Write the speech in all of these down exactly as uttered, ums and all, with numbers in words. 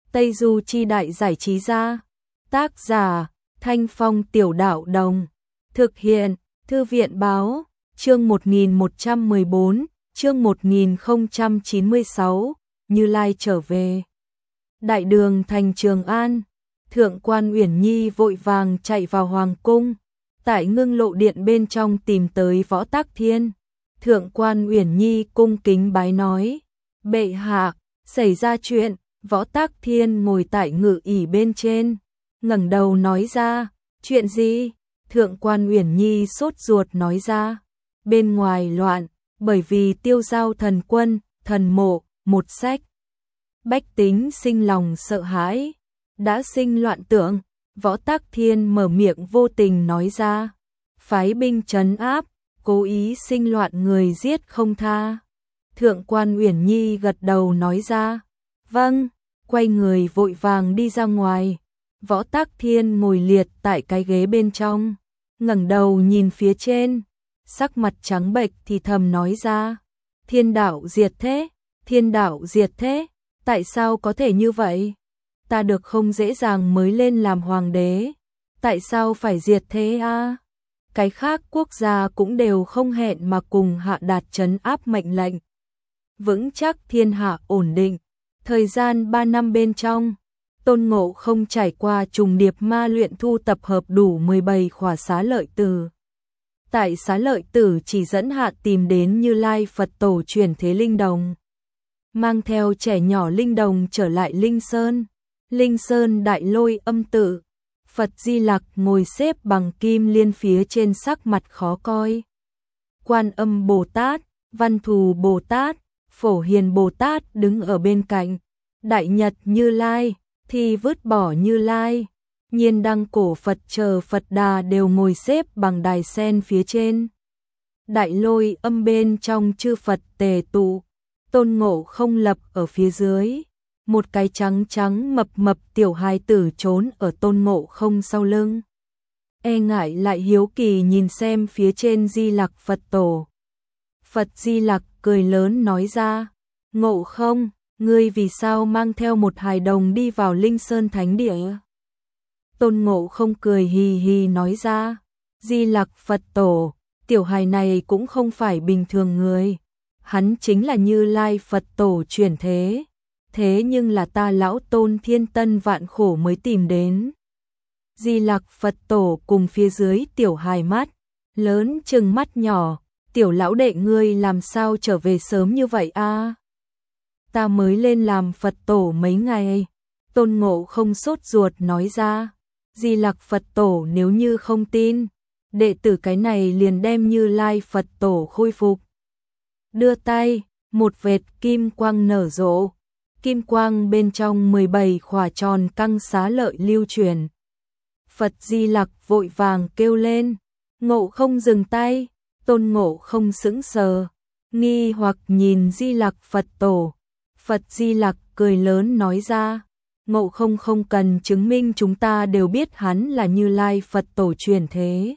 Tây Du Chi Đại Giải Trí Gia. Tác giả Thanh Phong Tiểu Đạo Đồng. Thực hiện Thư viện Báo. Chương một nghìn một trăm mười bốn, chương một nghìn không trăm chín mươi sáu, Như Lai trở về. Đại đường thành Trường An, Thượng quan Uyển Nhi vội vàng chạy vào hoàng cung, tại Ngưng Lộ Điện bên trong tìm tới Võ Tắc Thiên. Thượng quan Uyển Nhi cung kính bái nói: "Bệ hạ, xảy ra chuyện." Võ Tắc Thiên ngồi tại ngự ỷ bên trên, ngẩng đầu nói ra: "Chuyện gì?" Thượng quan Uyển Nhi sốt ruột nói ra: "Bên ngoài loạn, bởi vì Tiêu Giao thần quân, thần mộ, một sách. Bách tính sinh lòng sợ hãi, đã sinh loạn tượng." Võ Tắc Thiên mở miệng vô tình nói ra: "Phái binh trấn áp, cố ý sinh loạn, người giết không tha." Thượng quan Uyển Nhi gật đầu nói ra: "Vâng." Quay người vội vàng đi ra ngoài. Võ Tắc Thiên ngồi liệt tại cái ghế bên trong, ngẩng đầu nhìn phía trên, sắc mặt trắng bệch thì thầm nói ra: "Thiên đạo diệt thế, thiên đạo diệt thế, tại sao có thể như vậy? Ta được không dễ dàng mới lên làm hoàng đế, tại sao phải diệt thế a?" Cái khác quốc gia cũng đều không hẹn mà cùng hạ đạt trấn áp mệnh lệnh, vững chắc thiên hạ ổn định. Thời gian ba năm bên trong, Tôn Ngộ Không trải qua trùng điệp ma luyện, thu tập hợp đủ mười bảy khỏa xá lợi tử. Tại xá lợi tử chỉ dẫn hạ tìm đến Như Lai Phật Tổ chuyển thế linh đồng, mang theo trẻ nhỏ linh đồng trở lại Linh Sơn. Linh Sơn Đại Lôi Âm Tự, Phật Di Lặc ngồi xếp bằng kim liên phía trên, sắc mặt khó coi. Quan Âm Bồ Tát, Văn Thù Bồ Tát, Phổ Hiền Bồ Tát đứng ở bên cạnh. Đại Nhật Như Lai, Thì Vứt Bỏ Như Lai, Nhiên Đăng Cổ Phật chờ Phật Đà đều ngồi xếp bằng đài sen phía trên. Đại Lôi Âm bên trong chư Phật tề tụ, Tôn Ngộ Không lập ở phía dưới. Một cái trắng trắng mập mập tiểu hài tử trốn ở Tôn Ngộ Không sau lưng, e ngại lại hiếu kỳ nhìn xem phía trên Di Lặc Phật Tổ. Phật Di Lặc cười lớn nói ra: "Ngộ Không, ngươi vì sao mang theo một hài đồng đi vào Linh Sơn Thánh Địa?" Tôn Ngộ Không cười hì hì nói ra: "Di Lặc Phật Tổ, tiểu hài này cũng không phải bình thường người, hắn chính là Như Lai Phật Tổ chuyển thế, thế nhưng là ta lão Tôn thiên tân vạn khổ mới tìm đến." Di Lặc Phật Tổ cùng phía dưới tiểu hài mắt lớn chừng mắt nhỏ: "Tiểu lão đệ, ngươi làm sao trở về sớm như vậy a?" "Ta mới lên làm Phật Tổ mấy ngày." Tôn Ngộ Không sốt ruột nói ra. Di Lặc Phật Tổ nếu như không tin, đệ tử cái này liền đem Như Lai Phật Tổ khôi phục. Đưa tay, một vệt kim quang nở rộ, kim quang bên trong mười bảy khỏa tròn căng xá lợi lưu truyền. Phật Di Lặc vội vàng kêu lên: "Ngộ Không, dừng tay!" Tôn Ngộ Không sững sờ, nghi hoặc nhìn Di Lặc Phật Tổ. Phật Di Lặc cười lớn nói ra: "Ngộ Không không cần chứng minh, chúng ta đều biết hắn là Như Lai Phật Tổ chuyển thế."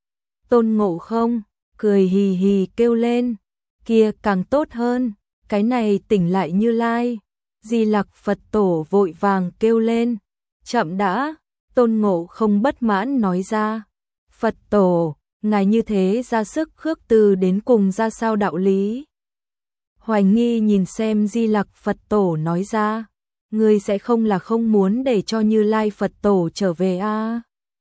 Tôn Ngộ Không cười hì hì kêu lên: "Kia càng tốt hơn, cái này tỉnh lại Như Lai." Di Lặc Phật Tổ vội vàng kêu lên: "Chậm đã!" Tôn Ngộ Không bất mãn nói ra: "Phật Tổ, ngài như thế ra sức khước từ đến cùng ra sao đạo lý?" Hoài nghi nhìn xem Di Lặc Phật Tổ nói ra: "Ngươi sẽ không là không muốn để cho Như Lai Phật Tổ trở về a?"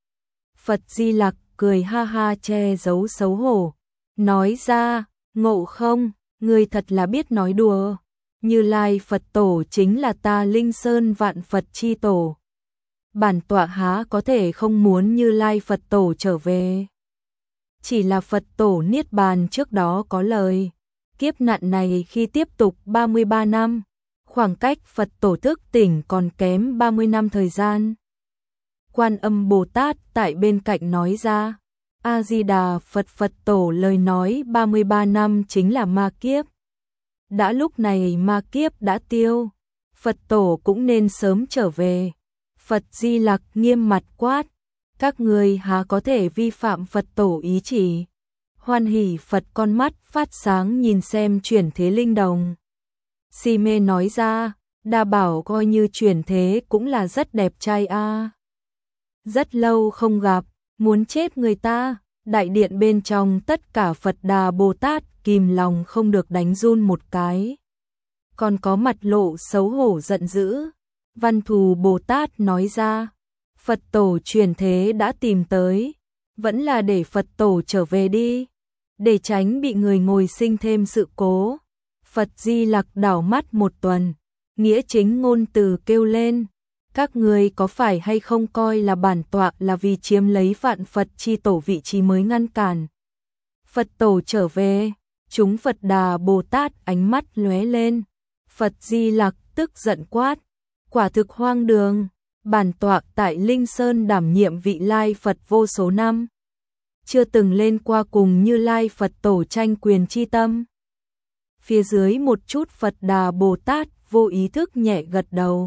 Phật Di Lặc cười ha ha che giấu xấu hổ, nói ra: "Ngộ Không, ngươi thật là biết nói đùa. Như Lai Phật Tổ chính là ta Linh Sơn vạn Phật chi tổ. Bản tọa há có thể không muốn Như Lai Phật Tổ trở về. Chỉ là Phật Tổ niết bàn trước đó có lời, kiếp nạn này khi tiếp tục ba mươi ba năm, khoảng cách Phật Tổ thức tỉnh còn kém ba mươi năm thời gian." Quan Âm Bồ Tát tại bên cạnh nói ra: "A Di Đà Phật, Phật Tổ lời nói ba mươi ba năm chính là ma kiếp. Đã lúc này ma kiếp đã tiêu, Phật Tổ cũng nên sớm trở về." Phật Di Lặc nghiêm mặt quát: "Các ngươi há có thể vi phạm Phật Tổ ý chỉ?" Hoan Hỷ Phật con mắt phát sáng nhìn xem chuyển thế linh đồng, si mê nói ra: Đa Bảo coi như chuyển thế cũng là rất đẹp trai a. Rất lâu không gặp, muốn chết người ta. Đại điện bên trong tất cả Phật Đà Bồ Tát kìm lòng không được đánh run một cái. Còn có mặt lộ xấu hổ giận dữ. Văn Thù Bồ Tát nói ra, Phật tổ chuyển thế đã tìm tới, vẫn là để Phật tổ trở về đi, để tránh bị người ngồi sinh thêm sự cố. Phật Di Lặc đảo mắt một tuần, nghĩa chính ngôn từ kêu lên, các người có phải hay không coi là bản tọa là vì chiếm lấy vạn Phật chi tổ vị trí mới ngăn cản Phật tổ trở về. Chúng Phật Đà Bồ Tát ánh mắt lóe lên. Phật Di Lặc tức giận quát, quả thực hoang đường, bản tọa tại Linh Sơn đảm nhiệm vị lai Phật vô số năm, chưa từng lên qua cùng Như Lai Phật tổ tranh quyền chi tâm. Phía dưới một chút Phật Đà Bồ Tát vô ý thức nhẹ gật đầu.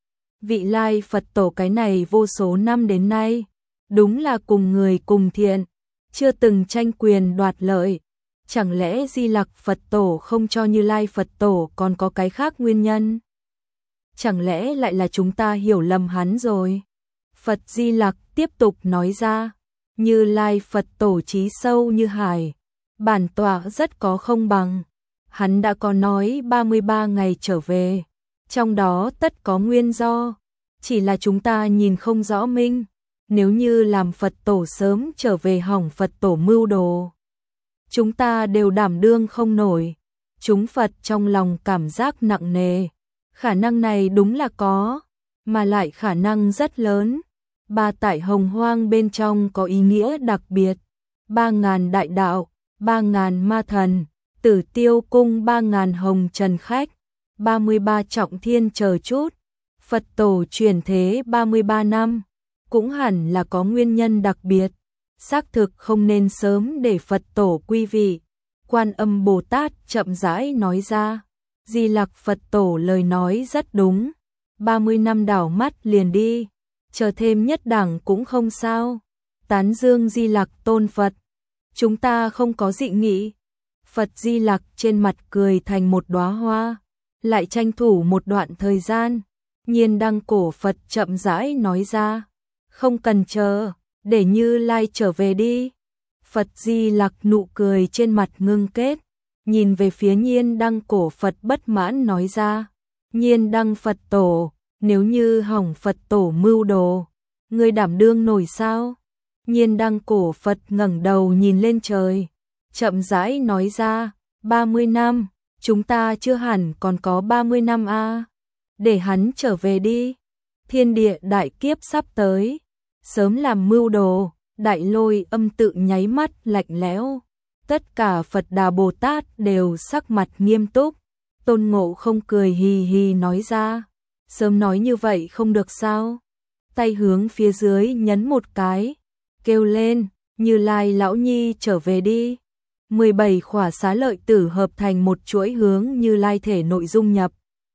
Vị lai Phật tổ cái này vô số năm đến nay, đúng là cùng người cùng thiện, chưa từng tranh quyền đoạt lợi. Chẳng lẽ Di Lặc Phật tổ không cho Như Lai Phật tổ còn có cái khác nguyên nhân? Chẳng lẽ lại là chúng ta hiểu lầm hắn rồi? Phật Di Lặc tiếp tục nói ra, Như Lai Phật tổ trí sâu như hải, bản tọa rất có không bằng. Hắn đã có nói ba mươi ba ngày trở về, trong đó tất có nguyên do, chỉ là chúng ta nhìn không rõ minh. Nếu như làm Phật tổ sớm trở về hỏng Phật tổ mưu đồ, chúng ta đều đảm đương không nổi. Chúng Phật trong lòng cảm giác nặng nề. Khả năng này đúng là có, mà lại khả năng rất lớn. Ba tại Hồng Hoang bên trong có ý nghĩa đặc biệt. Ba ngàn đại đạo, ba ngàn ma thần, Tử Tiêu cung ba ngàn hồng trần khách, ba mươi ba trọng thiên chờ chút. Phật tổ chuyển thế ba mươi ba năm, cũng hẳn là có nguyên nhân đặc biệt. Xác thực không nên sớm để Phật tổ quy vị. Quan Âm Bồ Tát chậm rãi nói ra, Di Lặc Phật tổ lời nói rất đúng, ba mươi năm đảo mắt liền đi, chờ thêm nhất đẳng cũng không sao. Tán dương Di Lặc tôn Phật, chúng ta không có dị nghị. Phật Di Lặc trên mặt cười thành một đóa hoa, lại tranh thủ một đoạn thời gian. Nhiên Đăng Cổ Phật chậm rãi nói ra, không cần chờ, để Như Lai trở về đi. Phật Di Lặc nụ cười trên mặt ngưng kết, nhìn về phía Nhiên Đăng Cổ Phật bất mãn nói ra, Nhiên Đăng Phật tổ, nếu như hỏng Phật tổ mưu đồ, ngươi đảm đương nổi sao? Nhiên Đăng Cổ Phật ngẩng đầu nhìn lên trời, chậm rãi nói ra, ba mươi năm, chúng ta chưa hẳn còn có ba mươi năm a. Để hắn trở về đi. Thiên địa đại kiếp sắp tới, sớm làm mưu đồ. Đại Lôi Âm tự nháy mắt lạnh lẽo. Tất cả Phật Đà Bồ Tát đều sắc mặt nghiêm túc. Tôn Ngộ Không cười hì hì nói ra, sớm nói như vậy không được sao? Tay hướng phía dưới nhấn một cái, kêu lên, Như Lai lão nhi trở về đi. mười bảy khỏa xá lợi tử hợp thành một chuỗi hướng Như Lai thể nội dung nhập.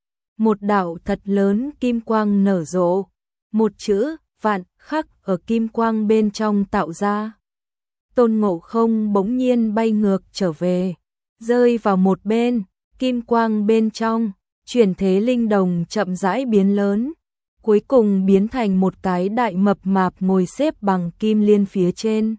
Một đạo thật lớn kim quang nở rộ, một chữ vạn khắc ở kim quang bên trong tạo ra. Tôn Ngộ Không bỗng nhiên bay ngược trở về, rơi vào một bên, kim quang bên trong, chuyển thế linh đồng chậm rãi biến lớn, cuối cùng biến thành một cái đại mập mạp ngồi xếp bằng kim liên phía trên.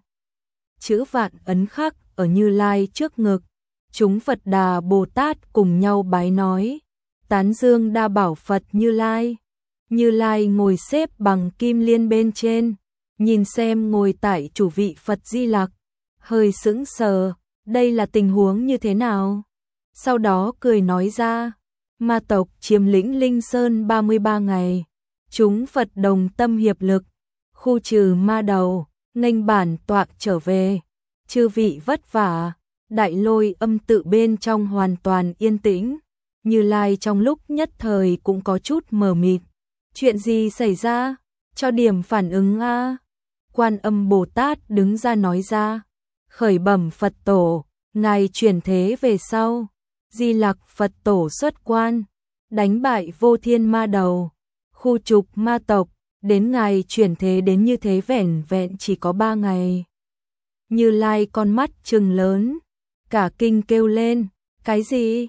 Chữ vạn ấn khắc ở Như Lai trước ngực. Chúng Phật Đà Bồ Tát cùng nhau bái nói, tán dương Đa Bảo Phật Như Lai. Như Lai ngồi xếp bằng kim liên bên trên, nhìn xem ngồi tại chủ vị Phật Di Lặc, hơi sững sờ, đây là tình huống như thế nào? Sau đó cười nói ra, ma tộc chiếm lĩnh Linh Sơn ba mươi ba ngày, chúng Phật đồng tâm hiệp lực, khu trừ ma đầu, nghênh bản tọa trở về, chư vị vất vả. Đại Lôi Âm tự bên trong hoàn toàn yên tĩnh, Như Lai trong lúc nhất thời cũng có chút mờ mịt. Chuyện gì xảy ra? Cho điểm phản ứng a. Quan Âm Bồ Tát đứng ra nói ra, khởi bẩm Phật tổ, ngài chuyển thế về sau, Di Lặc Phật tổ xuất quan, đánh bại vô thiên ma đầu, khu trục ma tộc, đến ngài chuyển thế đến như thế vẻn vẹn chỉ có ba ngày. Như Lai con mắt trừng lớn, cả kinh kêu lên, cái gì?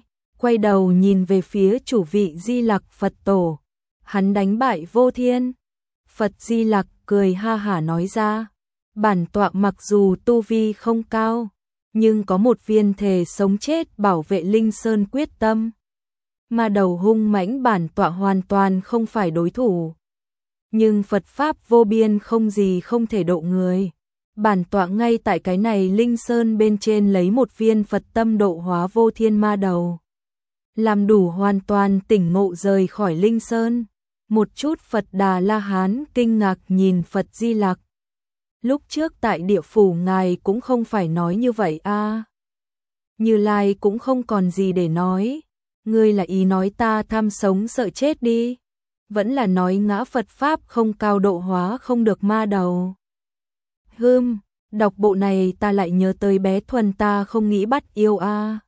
quay đầu nhìn về phía chủ vị Di Lặc Phật Tổ. Hắn đánh bại Vô Thiên. Phật Di Lặc cười ha hả nói ra, bản tọa mặc dù tu vi không cao, nhưng có một viên thề sống chết bảo vệ Linh Sơn quyết tâm. Ma đầu hung mãnh bản tọa hoàn toàn không phải đối thủ. Nhưng Phật Pháp vô biên không gì không thể độ người. Bản tọa ngay tại cái này Linh Sơn bên trên lấy một viên Phật tâm độ hóa Vô Thiên ma đầu. Làm đủ hoàn toàn tỉnh ngộ rời khỏi Linh Sơn. Một chút Phật Đà La Hán kinh ngạc nhìn Phật Di Lặc. Lúc trước tại địa phủ ngài cũng không phải nói như vậy a. À. Như Lai cũng không còn gì để nói. Ngươi là ý nói ta tham sống sợ chết đi. Vẫn là nói ngã Phật Pháp không cao độ hóa không được ma đầu. Hưm, đọc bộ này ta lại nhớ tới bé Thuần ta không nghĩ bắt yêu a. À.